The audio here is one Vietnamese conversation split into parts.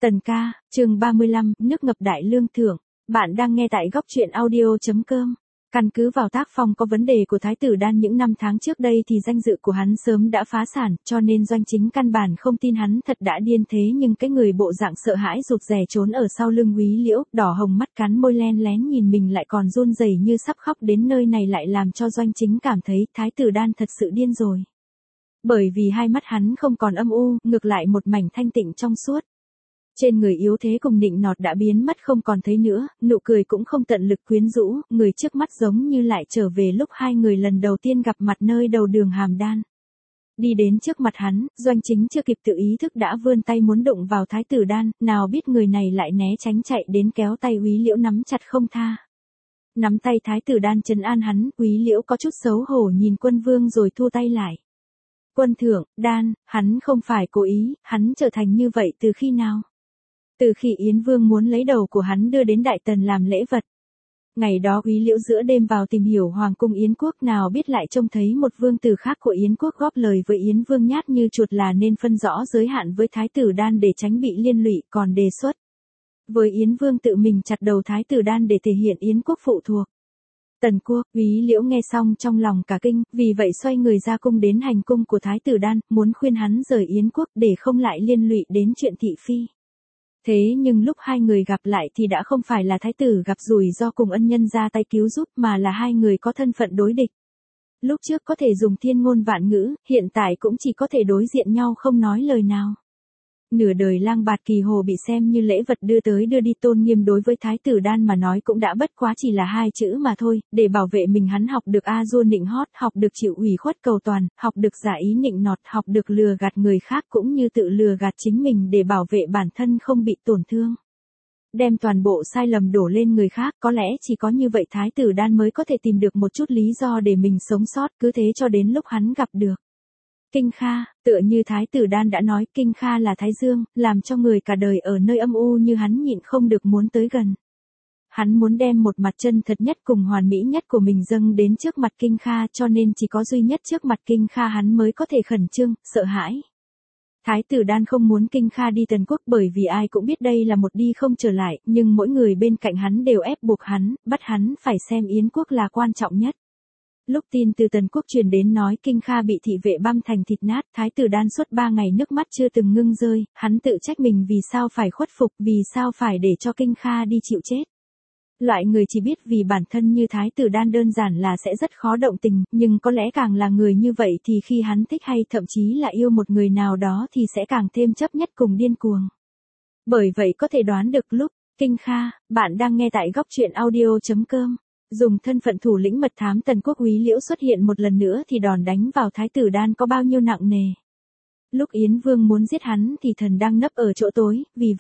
Tần ca, chương 35, nước ngập đại lương thưởng. Bạn đang nghe tại góc truyện audio.com. Căn cứ vào tác phong có vấn đề của Thái tử Đan những năm tháng trước đây thì danh dự của hắn sớm đã phá sản, cho nên Doanh Chính căn bản không tin hắn thật đã điên thế, nhưng cái người bộ dạng sợ hãi rụt rè trốn ở sau lưng Úy Liễu, đỏ hồng mắt cắn môi len lén nhìn mình lại còn run rẩy như sắp khóc đến nơi này lại làm cho Doanh Chính cảm thấy Thái tử Đan thật sự điên rồi. Bởi vì hai mắt hắn không còn âm u, ngược lại một mảnh thanh tịnh trong suốt. Trên người yếu thế cùng nịnh nọt đã biến mất không còn thấy nữa, nụ cười cũng không tận lực quyến rũ, người trước mắt giống như lại trở về lúc hai người lần đầu tiên gặp mặt nơi đầu đường Hàm Đan. Đi đến trước mặt hắn, Doanh Chính chưa kịp tự ý thức đã vươn tay muốn đụng vào Thái tử Đan, nào biết người này lại né tránh chạy đến kéo tay Úy Liễu nắm chặt không tha. Nắm tay Thái tử Đan trấn an hắn, Úy Liễu có chút xấu hổ nhìn Quân Vương rồi thu tay lại. Quân thượng, Đan, hắn không phải cố ý, hắn trở thành như vậy từ khi nào? Từ khi Yến Vương muốn lấy đầu của hắn đưa đến Đại Tần làm lễ vật. Ngày đó Úy Liễu giữa đêm vào tìm hiểu Hoàng cung Yến Quốc, nào biết lại trông thấy một vương tử khác của Yến Quốc góp lời với Yến Vương nhát như chuột là nên phân rõ giới hạn với Thái tử Đan để tránh bị liên lụy, còn đề xuất với Yến Vương tự mình chặt đầu Thái tử Đan để thể hiện Yến Quốc phụ thuộc Tần quốc. Úy Liễu nghe xong trong lòng cả kinh, vì vậy xoay người ra cung đến hành cung của Thái tử Đan, muốn khuyên hắn rời Yến Quốc để không lại liên lụy đến chuyện thị phi. Thế nhưng lúc hai người gặp lại thì đã không phải là thái tử gặp rủi ro cùng ân nhân ra tay cứu giúp, mà là hai người có thân phận đối địch. Lúc trước có thể dùng thiên ngôn vạn ngữ, hiện tại cũng chỉ có thể đối diện nhau không nói lời nào. Nửa đời lang bạt kỳ hồ bị xem như lễ vật đưa tới đưa đi, tôn nghiêm đối với Thái tử Đan mà nói cũng đã bất quá chỉ là hai chữ mà thôi. Để bảo vệ mình hắn học được a dua nịnh hót, học được chịu ủy khuất cầu toàn, học được giả ý nịnh nọt, học được lừa gạt người khác cũng như tự lừa gạt chính mình để bảo vệ bản thân không bị tổn thương. Đem toàn bộ sai lầm đổ lên người khác, có lẽ chỉ có như vậy Thái tử Đan mới có thể tìm được một chút lý do để mình sống sót, cứ thế cho đến lúc hắn gặp được Kinh Kha. Tựa như Thái tử Đan đã nói, Kinh Kha là Thái Dương, làm cho người cả đời ở nơi âm u như hắn nhịn không được muốn tới gần. Hắn muốn đem một mặt chân thật nhất cùng hoàn mỹ nhất của mình dâng đến trước mặt Kinh Kha, cho nên chỉ có duy nhất trước mặt Kinh Kha hắn mới có thể khẩn trương, sợ hãi. Thái tử Đan không muốn Kinh Kha đi Tần quốc bởi vì ai cũng biết đây là một đi không trở lại, nhưng mỗi người bên cạnh hắn đều ép buộc hắn, bắt hắn phải xem Yến quốc là quan trọng nhất. Lúc tin từ Tần quốc truyền đến nói Kinh Kha bị thị vệ băm thành thịt nát, Thái tử Đan suốt 3 ngày nước mắt chưa từng ngưng rơi, hắn tự trách mình vì sao phải khuất phục, vì sao phải để cho Kinh Kha đi chịu chết. Loại người chỉ biết vì bản thân như Thái tử Đan đơn giản là sẽ rất khó động tình, nhưng có lẽ càng là người như vậy thì khi hắn thích hay thậm chí là yêu một người nào đó thì sẽ càng thêm chấp nhất cùng điên cuồng. Bởi vậy có thể đoán được lúc Kinh Kha, bạn đang nghe tại góc truyện audio.com. Dùng thân phận thủ lĩnh mật thám Tần quốc, Úy Liễu xuất hiện một lần nữa thì đòn đánh vào Thái tử Đan có bao nhiêu nặng nề. Lúc Yến Vương muốn giết hắn thì thần đang nấp ở chỗ tối, vì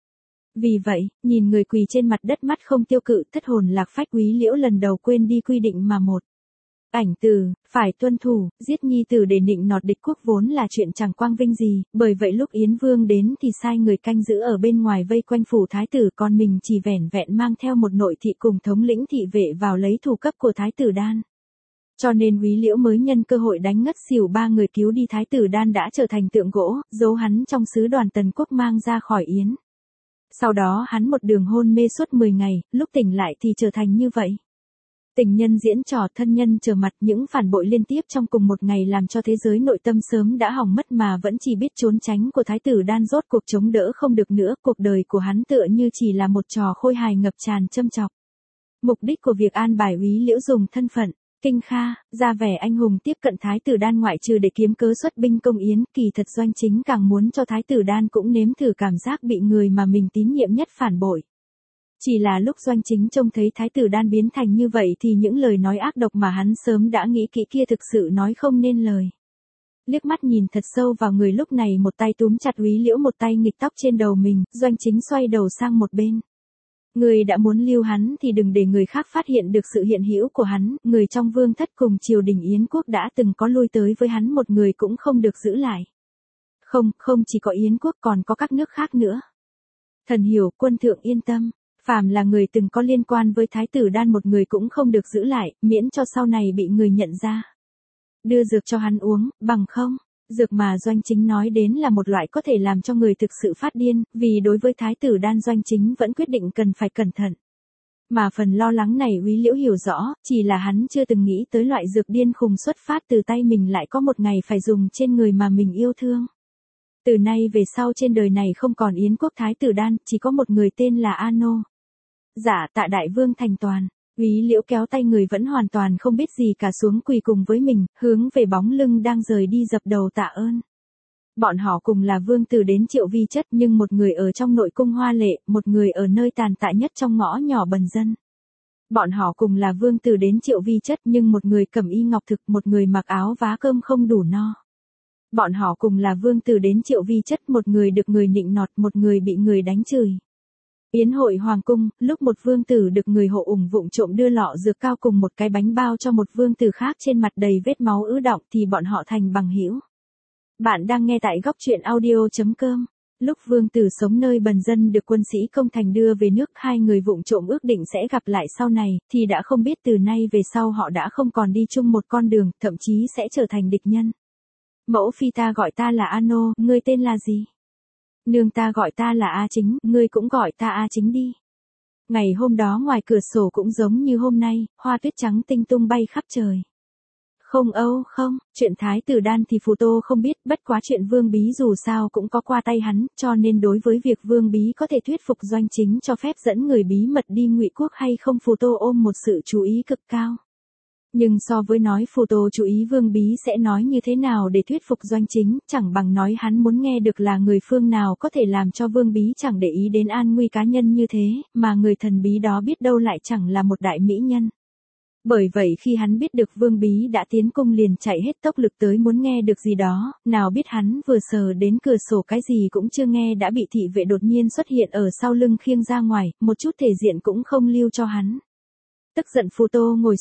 vậy, nhìn người quỳ trên mặt đất mắt không tiêu cự, thất hồn lạc phách, Úy Liễu lần đầu quên đi quy định mà một ảnh tử phải tuân thủ, giết nhi tử để nịnh nọt địch quốc vốn là chuyện chẳng quang vinh gì, bởi vậy lúc Yến Vương đến thì sai người canh giữ ở bên ngoài vây quanh phủ thái tử, còn mình chỉ vẻn vẹn mang theo một nội thị cùng thống lĩnh thị vệ vào lấy thủ cấp của Thái tử Đan. Cho nên Úy Liễu mới nhân cơ hội đánh ngất xỉu 3 người, cứu đi Thái tử Đan đã trở thành tượng gỗ, giấu hắn trong sứ đoàn Tần quốc mang ra khỏi Yến. Sau đó hắn một đường hôn mê suốt 10 ngày, lúc tỉnh lại thì trở thành như vậy. Tình nhân diễn trò, thân nhân trở mặt, những phản bội liên tiếp trong cùng một ngày làm cho thế giới nội tâm sớm đã hỏng mất mà vẫn chỉ biết trốn tránh của Thái tử Đan rốt cuộc chống đỡ không được nữa, cuộc đời của hắn tựa như chỉ là một trò khôi hài ngập tràn châm chọc. Mục đích của việc an bài Úy Liễu dùng thân phận Kinh Kha, ra vẻ anh hùng tiếp cận Thái tử Đan ngoại trừ để kiếm cớ xuất binh công Yến, kỳ thật Doanh Chính càng muốn cho Thái tử Đan cũng nếm thử cảm giác bị người mà mình tín nhiệm nhất phản bội. Chỉ là lúc Doanh Chính trông thấy Thái tử Đan biến thành như vậy thì những lời nói ác độc mà hắn sớm đã nghĩ kỹ kia thực sự nói không nên lời. Liếc mắt nhìn thật sâu vào người lúc này, một tay túm chặt Úy Liễu, một tay nghịch tóc trên đầu mình, Doanh Chính xoay đầu sang một bên. Người đã muốn lưu hắn thì đừng để người khác phát hiện được sự hiện hữu của hắn, người trong vương thất cùng triều đình Yến quốc đã từng có lui tới với hắn một người cũng không được giữ lại. Không chỉ có Yến quốc còn có các nước khác nữa. Thần hiểu, quân thượng yên tâm. Phàm là người từng có liên quan với Thái tử Đan một người cũng không được giữ lại, miễn cho sau này bị người nhận ra. Đưa dược cho hắn uống, bằng không, Dược mà Doanh Chính nói đến là một loại có thể làm cho người thực sự phát điên, vì đối với thái tử Đan Doanh Chính vẫn quyết định cần phải cẩn thận. Mà phần lo lắng này Úy Liễu hiểu rõ, chỉ là hắn chưa từng nghĩ tới loại dược điên khùng xuất phát từ tay mình lại có một ngày phải dùng trên người mà mình yêu thương. Từ nay về sau trên đời này không còn Yến quốc thái tử Đan, chỉ có một người tên là Ano. Dạ Tạ đại vương thành toàn. Úy Liễu kéo tay người vẫn hoàn toàn không biết gì cả xuống quỳ cùng với mình, hướng về bóng lưng đang rời đi dập đầu tạ ơn. Bọn họ cùng là vương tử đến Triệu Vi Chất, nhưng một người ở trong nội cung hoa lệ, một người ở nơi tàn tạ nhất trong ngõ nhỏ bần dân. Bọn họ cùng là vương tử đến Triệu Vi Chất, nhưng một người cẩm y ngọc thực, một người mặc áo vá cơm không đủ no. Bọn họ cùng là vương tử đến Triệu Vi Chất, một người được người nịnh nọt, một người bị người đánh chửi. Yến hội hoàng cung, lúc một vương tử được người hộ ủng vụng trộm đưa lọ dược cao cùng một cái bánh bao cho một vương tử khác trên mặt đầy vết máu ứ đọng thì bọn họ thành bằng hữu. Bạn đang nghe tại góc truyện audio.com. Lúc vương tử sống nơi bần dân được quân sĩ công thành đưa về nước, hai người vụng trộm ước định sẽ gặp lại sau này, thì đã không biết từ nay về sau họ đã không còn đi chung một con đường, thậm chí sẽ trở thành địch nhân. Mẫu phi ta gọi ta là Ano, ngươi tên là gì? Nương ta gọi ta là A Chính, ngươi cũng gọi ta A Chính đi. Ngày hôm đó ngoài cửa sổ cũng giống như hôm nay, hoa tuyết trắng tinh tung bay khắp trời. Không, chuyện thái tử Đan thì Phù Tô không biết, bất quá chuyện Vương Bí dù sao cũng có qua tay hắn, cho nên đối với việc Vương Bí có thể thuyết phục Doanh Chính cho phép dẫn người bí mật đi Ngụy quốc hay không, Phù Tô ôm một sự chú ý cực cao. Nhưng so với nói Phù Tô chú ý Vương Bí sẽ nói như thế nào để thuyết phục Doanh Chính, chẳng bằng nói hắn muốn nghe được là người phương nào có thể làm cho Vương Bí chẳng để ý đến an nguy cá nhân như thế, mà người thần bí đó biết đâu lại chẳng là một đại mỹ nhân. Bởi vậy khi hắn biết được Vương Bí đã tiến cung liền chạy hết tốc lực tới muốn nghe được gì đó, nào biết hắn vừa sờ đến cửa sổ cái gì cũng chưa nghe đã bị thị vệ đột nhiên xuất hiện ở sau lưng khiêng ra ngoài, một chút thể diện cũng không lưu cho hắn. Tức giận Phù Tô ngồi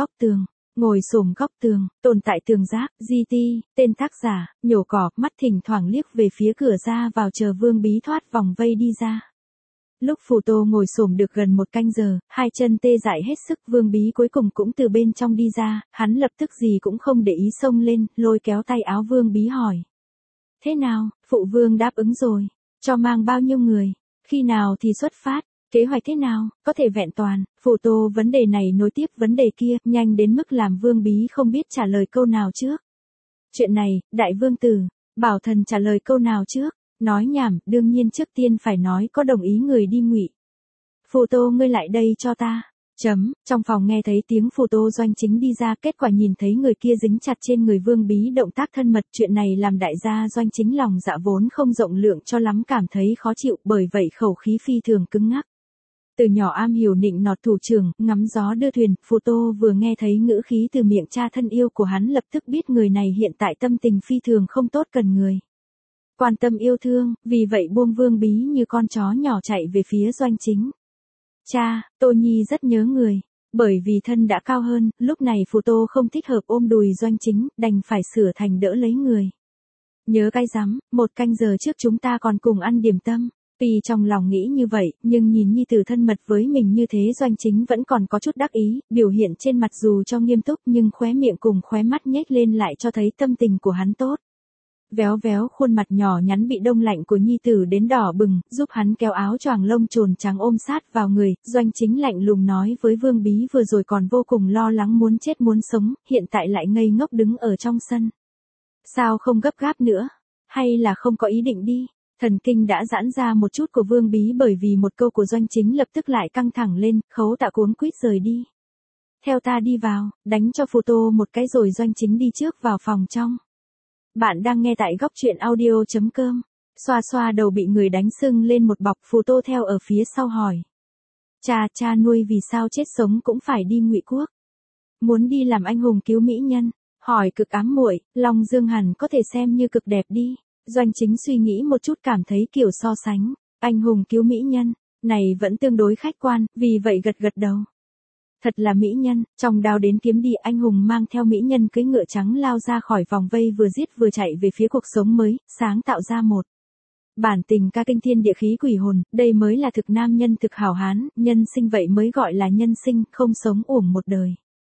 xổm góc tường, tồn tại tường giác, GT, tên tác giả, nhổ cỏ, mắt thỉnh thoảng liếc về phía cửa ra vào chờ Vương Bí thoát vòng vây đi ra. Lúc Phù Tô ngồi xổm được gần một canh giờ, hai chân tê dại hết sức, Vương Bí cuối cùng cũng từ bên trong đi ra, hắn lập tức gì cũng không để ý xông lên, lôi kéo tay áo Vương Bí hỏi. Thế nào, phụ vương đáp ứng rồi, cho mang bao nhiêu người, khi nào thì xuất phát, kế hoạch thế nào, có thể vẹn toàn, Phù Tô vấn đề này nối tiếp vấn đề kia, nhanh đến mức làm Vương Bí không biết trả lời câu nào trước. Chuyện này, đại vương tử, bảo thần trả lời câu nào trước. Nói nhảm, đương nhiên trước tiên phải nói có đồng ý người đi Ngụy. Phù Tô ngươi lại đây cho ta. Trong phòng nghe thấy tiếng Phù Tô Doanh Chính đi ra, kết quả nhìn thấy người kia dính chặt trên người Vương Bí động tác thân mật, chuyện này làm đại gia Doanh Chính lòng dạ vốn không rộng lượng cho lắm cảm thấy khó chịu, bởi vậy khẩu khí phi thường cứng ngắc. Từ nhỏ am hiểu nịnh nọt thủ trưởng, ngắm gió đưa thuyền, Phù Tô vừa nghe thấy ngữ khí từ miệng cha thân yêu của hắn lập tức biết người này hiện tại tâm tình phi thường không tốt cần người. Quan tâm yêu thương, vì vậy buông Vương Bí như con chó nhỏ chạy về phía Doanh Chính. Cha, Tô Nhi rất nhớ người, bởi vì thân đã cao hơn, lúc này Phù Tô không thích hợp ôm đùi Doanh Chính, đành phải sửa thành đỡ lấy người. Nhớ cái rắm, một canh giờ trước chúng ta còn cùng ăn điểm tâm. Tuy trong lòng nghĩ như vậy, nhưng nhìn nhi tử thân mật với mình như thế Doanh Chính vẫn còn có chút đắc ý, biểu hiện trên mặt dù cho nghiêm túc nhưng khóe miệng cùng khóe mắt nhếch lên lại cho thấy tâm tình của hắn tốt. Véo véo khuôn mặt nhỏ nhắn bị đông lạnh của nhi tử đến đỏ bừng, giúp hắn kéo áo choàng lông trồn trắng ôm sát vào người, Doanh Chính lạnh lùng nói với Vương Bí vừa rồi còn vô cùng lo lắng muốn chết muốn sống, hiện tại lại ngây ngốc đứng ở trong sân. Sao không gấp gáp nữa? Hay là không có ý định đi? Thần kinh đã giãn ra một chút của Vương Bí bởi vì một câu của Doanh Chính lập tức lại căng thẳng lên, Khấu Tạ cuống quýt rời đi. Theo ta đi vào, đánh cho Phù Tô một cái rồi Doanh Chính đi trước vào phòng trong. Bạn đang nghe tại góc truyện audio.com. Xoa xoa đầu bị người đánh sưng lên một bọc, Phù Tô theo ở phía sau hỏi. Cha nuôi vì sao chết sống cũng phải đi Ngụy quốc? Muốn đi làm anh hùng cứu mỹ nhân? Hỏi cực ám muội, Long Dương hẳn có thể xem như cực đẹp đi. Doanh Chính suy nghĩ một chút cảm thấy kiểu so sánh, anh hùng cứu mỹ nhân, này vẫn tương đối khách quan, vì vậy gật gật đầu. Thật là mỹ nhân, trong đao đến kiếm đi, anh hùng mang theo mỹ nhân cưỡi ngựa trắng lao ra khỏi vòng vây vừa giết vừa chạy về phía cuộc sống mới, sáng tạo ra một bản tình ca kinh thiên địa khí quỷ hồn, đây mới là thực nam nhân thực hảo hán, nhân sinh vậy mới gọi là nhân sinh, không sống uổng một đời.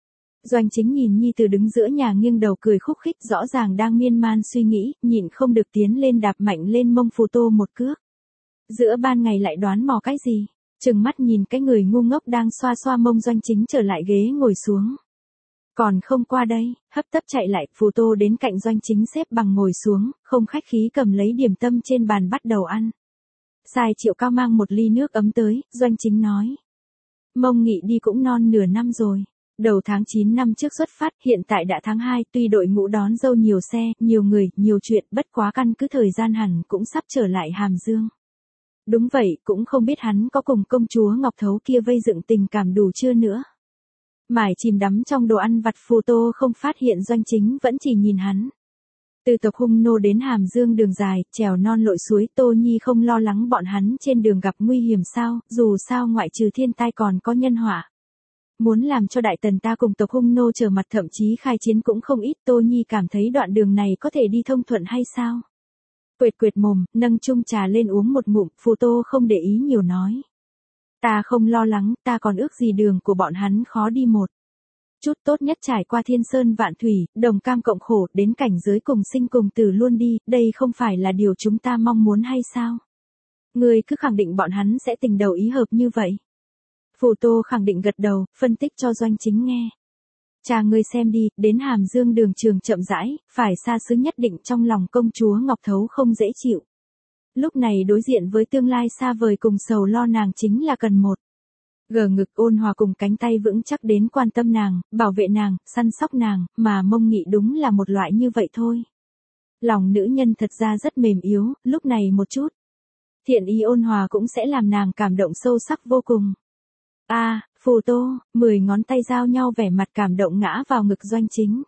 Doanh Chính nhìn nhi tử đứng giữa nhà nghiêng đầu cười khúc khích, rõ ràng đang miên man suy nghĩ, nhịn không được tiến lên đạp mạnh lên mông Phù Tô một cước. Giữa ban ngày lại đoán mò cái gì? Trừng mắt nhìn cái người ngu ngốc đang xoa xoa mông Doanh Chính trở lại ghế ngồi xuống. Còn không qua đây, hấp tấp chạy lại, Phù Tô đến cạnh Doanh Chính xếp bằng ngồi xuống, không khách khí cầm lấy điểm tâm trên bàn bắt đầu ăn. Sai Triệu Cao mang một ly nước ấm tới, Doanh Chính nói. Mông Nghị đi cũng non nửa năm rồi. Đầu tháng 9 năm trước xuất phát, hiện tại đã tháng 2, tuy đội ngũ đón dâu nhiều xe, nhiều người, nhiều chuyện, bất quá căn cứ thời gian hẳn cũng sắp trở lại Hàm Dương. Đúng vậy, cũng không biết hắn có cùng công chúa Ngọc Thấu kia vây dựng tình cảm đủ chưa nữa. Mải chìm đắm trong đồ ăn vặt, Phù Tô không phát hiện Doanh Chính vẫn chỉ nhìn hắn. Từ tộc Hung Nô đến Hàm Dương đường dài, trèo non lội suối, Tô Nhi không lo lắng bọn hắn trên đường gặp nguy hiểm sao, dù sao ngoại trừ thiên tai còn có nhân họa. Muốn làm cho Đại Tần ta cùng tộc Hung Nô trở mặt, thậm chí khai chiến cũng không ít, Tô Nhi cảm thấy đoạn đường này có thể đi thông thuận hay sao? Quệt quệt mồm, nâng chung trà lên uống một ngụm, Phù Tô không để ý nhiều nói. Ta không lo lắng, ta còn ước gì đường của bọn hắn khó đi một chút, tốt nhất trải qua thiên sơn vạn thủy, đồng cam cộng khổ, đến cảnh giới cùng sinh cùng tử luôn đi, đây không phải là điều chúng ta mong muốn hay sao? Ngươi cứ khẳng định bọn hắn sẽ tình đầu ý hợp như vậy. Phù Tô khẳng định gật đầu, phân tích cho Doanh Chính nghe. Cha ngươi xem đi, đến Hàm Dương đường trường chậm rãi, phải xa xứ nhất định, trong lòng công chúa Ngọc Thấu không dễ chịu. Lúc này đối diện với tương lai xa vời cùng sầu lo, nàng chính là cần một gờ ngực ôn hòa cùng cánh tay vững chắc đến quan tâm nàng, bảo vệ nàng, săn sóc nàng, mà Mông Nghị đúng là một loại như vậy thôi. Lòng nữ nhân thật ra rất mềm yếu, lúc này một chút thiện ý ôn hòa cũng sẽ làm nàng cảm động sâu sắc vô cùng. Phù Tô, 10 ngón tay giao nhau, vẻ mặt cảm động ngã vào ngực Doanh Chính.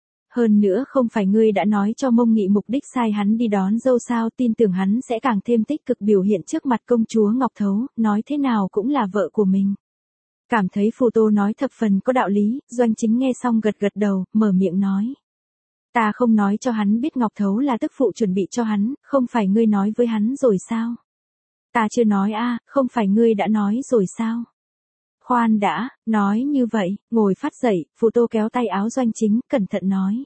Hơn nữa không phải ngươi đã nói cho Mông Nghị mục đích sai hắn đi đón dâu sao, tin tưởng hắn sẽ càng thêm tích cực biểu hiện trước mặt công chúa Ngọc Thấu, nói thế nào cũng là vợ của mình. Cảm thấy Phù Tô nói thập phần có đạo lý, Doanh Chính nghe xong gật gật đầu, mở miệng nói. Ta không nói cho hắn biết Ngọc Thấu là tức phụ chuẩn bị cho hắn, không phải ngươi nói với hắn rồi sao? Ta chưa nói không phải ngươi đã nói rồi sao? Khoan đã, nói như vậy, ngồi phát dậy, Phù Tô kéo tay áo Doanh Chính, cẩn thận nói.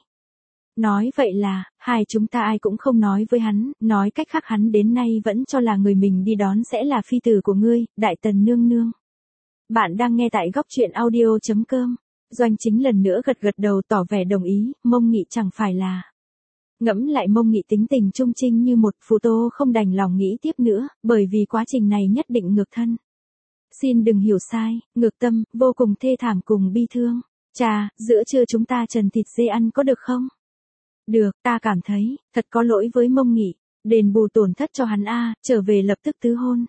Nói vậy là, hai chúng ta ai cũng không nói với hắn, nói cách khác hắn đến nay vẫn cho là người mình đi đón sẽ là phi tử của ngươi, Đại Tần nương nương. Bạn đang nghe tại góc truyện audio.com. Doanh Chính lần nữa gật gật đầu tỏ vẻ đồng ý, Mông Nghị chẳng phải là. Ngẫm lại Mông Nghị tính tình trung trinh như một, Phù Tô không đành lòng nghĩ tiếp nữa, bởi vì quá trình này nhất định ngược thân. Xin đừng hiểu sai, ngược tâm, vô cùng thê thảm cùng bi thương. Cha, giữa trưa chúng ta trần thịt dê ăn có được không? Được, ta cảm thấy, thật có lỗi với Mông Nghị, đền bù tổn thất cho hắn trở về lập tức tứ hôn.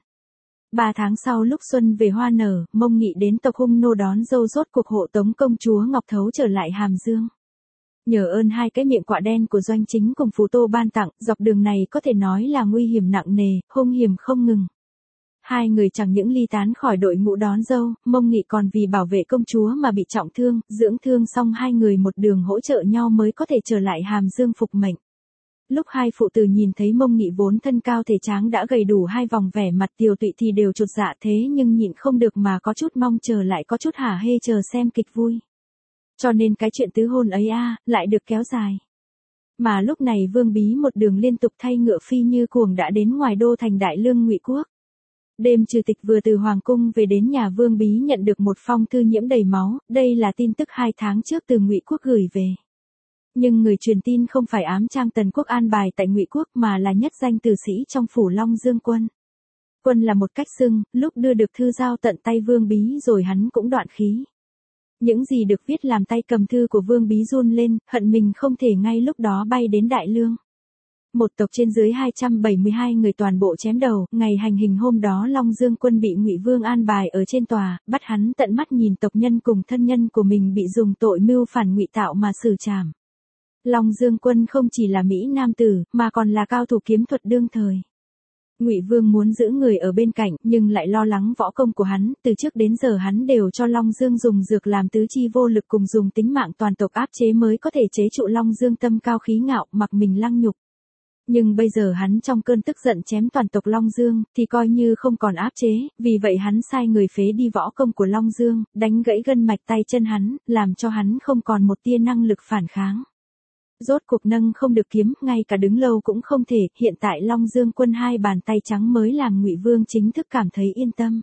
3 tháng sau lúc xuân về hoa nở, Mông Nghị đến tộc Hung Nô đón dâu, rốt cuộc hộ tống công chúa Ngọc Thấu trở lại Hàm Dương. Nhờ ơn hai cái miệng quạ đen của Doanh Chính cùng Phù Tô ban tặng, dọc đường này có thể nói là nguy hiểm nặng nề, hung hiểm không ngừng. Hai người chẳng những ly tán khỏi đội ngũ đón dâu, Mông Nghị còn vì bảo vệ công chúa mà bị trọng thương, dưỡng thương xong hai người một đường hỗ trợ nhau mới có thể trở lại Hàm Dương phục mệnh. Lúc hai phụ tử nhìn thấy Mông Nghị vốn thân cao thể tráng đã gầy đủ hai vòng, vẻ mặt tiều tụy thì đều chột dạ, thế nhưng nhịn không được mà có chút mong chờ, lại có chút hả hê chờ xem kịch vui. Cho nên cái chuyện tứ hôn ấy lại được kéo dài. Mà lúc này Vương Bí một đường liên tục thay ngựa phi như cuồng đã đến ngoài đô thành Đại Lương Ngụy Quốc. Đêm trừ tịch vừa từ Hoàng cung về đến nhà, Vương Bí nhận được một phong thư nhiễm đầy máu, đây là tin tức 2 tháng trước từ Ngụy Quốc gửi về. Nhưng người truyền tin không phải ám trang Tần Quốc an bài tại Ngụy Quốc mà là nhất danh tử sĩ trong phủ Long Dương Quân. Quân là một cách xưng, lúc đưa được thư giao tận tay Vương Bí rồi hắn cũng đoạn khí. Những gì được viết làm tay cầm thư của Vương Bí run lên, hận mình không thể ngay lúc đó bay đến Đại Lương. Một tộc trên dưới 272 người toàn bộ chém đầu, ngày hành hình hôm đó Long Dương Quân bị Ngụy Vương an bài ở trên tòa, bắt hắn tận mắt nhìn tộc nhân cùng thân nhân của mình bị dùng tội mưu phản ngụy tạo mà xử trảm. Long Dương Quân không chỉ là mỹ nam tử, mà còn là cao thủ kiếm thuật đương thời. Ngụy Vương muốn giữ người ở bên cạnh, nhưng lại lo lắng võ công của hắn, từ trước đến giờ hắn đều cho Long Dương dùng dược làm tứ chi vô lực, cùng dùng tính mạng toàn tộc áp chế mới có thể chế trụ Long Dương tâm cao khí ngạo, mặc mình lăng nhục. Nhưng bây giờ hắn trong cơn tức giận chém toàn tộc Long Dương, thì coi như không còn áp chế, vì vậy hắn sai người phế đi võ công của Long Dương, đánh gãy gân mạch tay chân hắn, làm cho hắn không còn một tia năng lực phản kháng. Rốt cuộc nâng không được kiếm, ngay cả đứng lâu cũng không thể, hiện tại Long Dương quân hai bàn tay trắng mới làm Ngụy Vương chính thức cảm thấy yên tâm.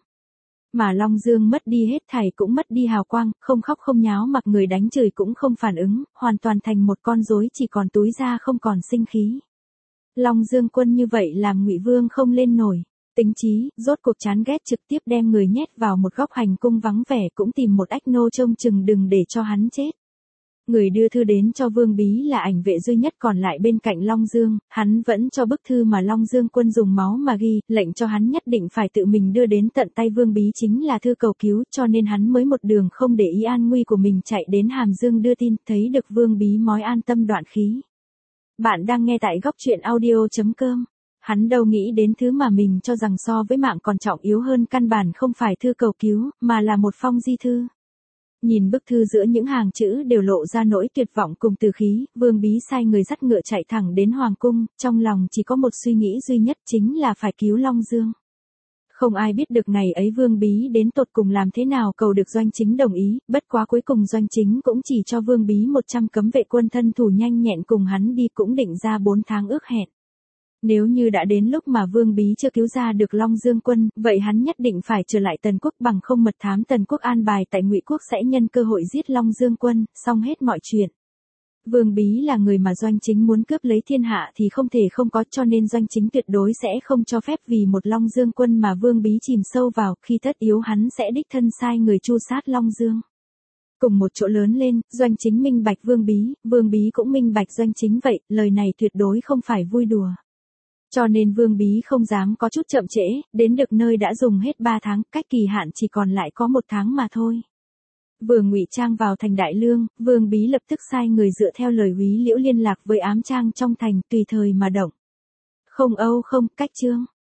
Mà Long Dương mất đi hết thảy cũng mất đi hào quang, không khóc không nháo, mặc người đánh chửi cũng không phản ứng, hoàn toàn thành một con rối, chỉ còn túi da không còn sinh khí. Long Dương quân như vậy làm Ngụy Vương không lên nổi. Tính chí, rốt cuộc chán ghét, trực tiếp đem người nhét vào một góc hành cung vắng vẻ, cũng tìm một ách nô trông chừng đừng để cho hắn chết. Người đưa thư đến cho Vương Bí là ảnh vệ duy nhất còn lại bên cạnh Long Dương, hắn vẫn cho bức thư mà Long Dương quân dùng máu mà ghi, lệnh cho hắn nhất định phải tự mình đưa đến tận tay Vương Bí chính là thư cầu cứu, cho nên hắn mới một đường không để ý an nguy của mình chạy đến Hàm Dương đưa tin, thấy được Vương Bí mói an tâm đoạn khí. Bạn đang nghe tại góc truyện audio.com. Hắn đâu nghĩ đến thứ mà mình cho rằng so với mạng còn trọng yếu hơn, căn bản không phải thư cầu cứu, mà là một phong di thư. Nhìn bức thư giữa những hàng chữ đều lộ ra nỗi tuyệt vọng cùng từ khí, Vương Bí sai người dắt ngựa chạy thẳng đến Hoàng cung, trong lòng chỉ có một suy nghĩ duy nhất, chính là phải cứu Long Dương. Không ai biết được ngày ấy Vương Bí đến tột cùng làm thế nào cầu được Doanh Chính đồng ý, bất quá cuối cùng Doanh Chính cũng chỉ cho Vương Bí 100 cấm vệ quân thân thủ nhanh nhẹn cùng hắn đi, cũng định ra 4 tháng ước hẹn. Nếu như đã đến lúc mà Vương Bí chưa cứu ra được Long Dương quân, vậy hắn nhất định phải trở lại Tần Quốc, bằng không mật thám Tần Quốc an bài tại Ngụy Quốc sẽ nhân cơ hội giết Long Dương quân, xong hết mọi chuyện. Vương Bí là người mà Doanh Chính muốn cướp lấy thiên hạ thì không thể không có, cho nên Doanh Chính tuyệt đối sẽ không cho phép vì một Long Dương quân mà Vương Bí chìm sâu vào, khi tất yếu hắn sẽ đích thân sai người tru sát Long Dương. Cùng một chỗ lớn lên, Doanh Chính minh bạch Vương Bí cũng minh bạch Doanh Chính, vậy, lời này tuyệt đối không phải vui đùa. Cho nên Vương Bí không dám có chút chậm trễ, đến được nơi đã dùng hết 3 tháng, cách kỳ hạn chỉ còn lại có 1 tháng mà thôi. Vừa ngụy trang vào thành Đại Lương, Vương Bí lập tức sai người dựa theo lời Úy Liễu liên lạc với ám trang trong thành, tùy thời mà động. Không Âu không, cách chương.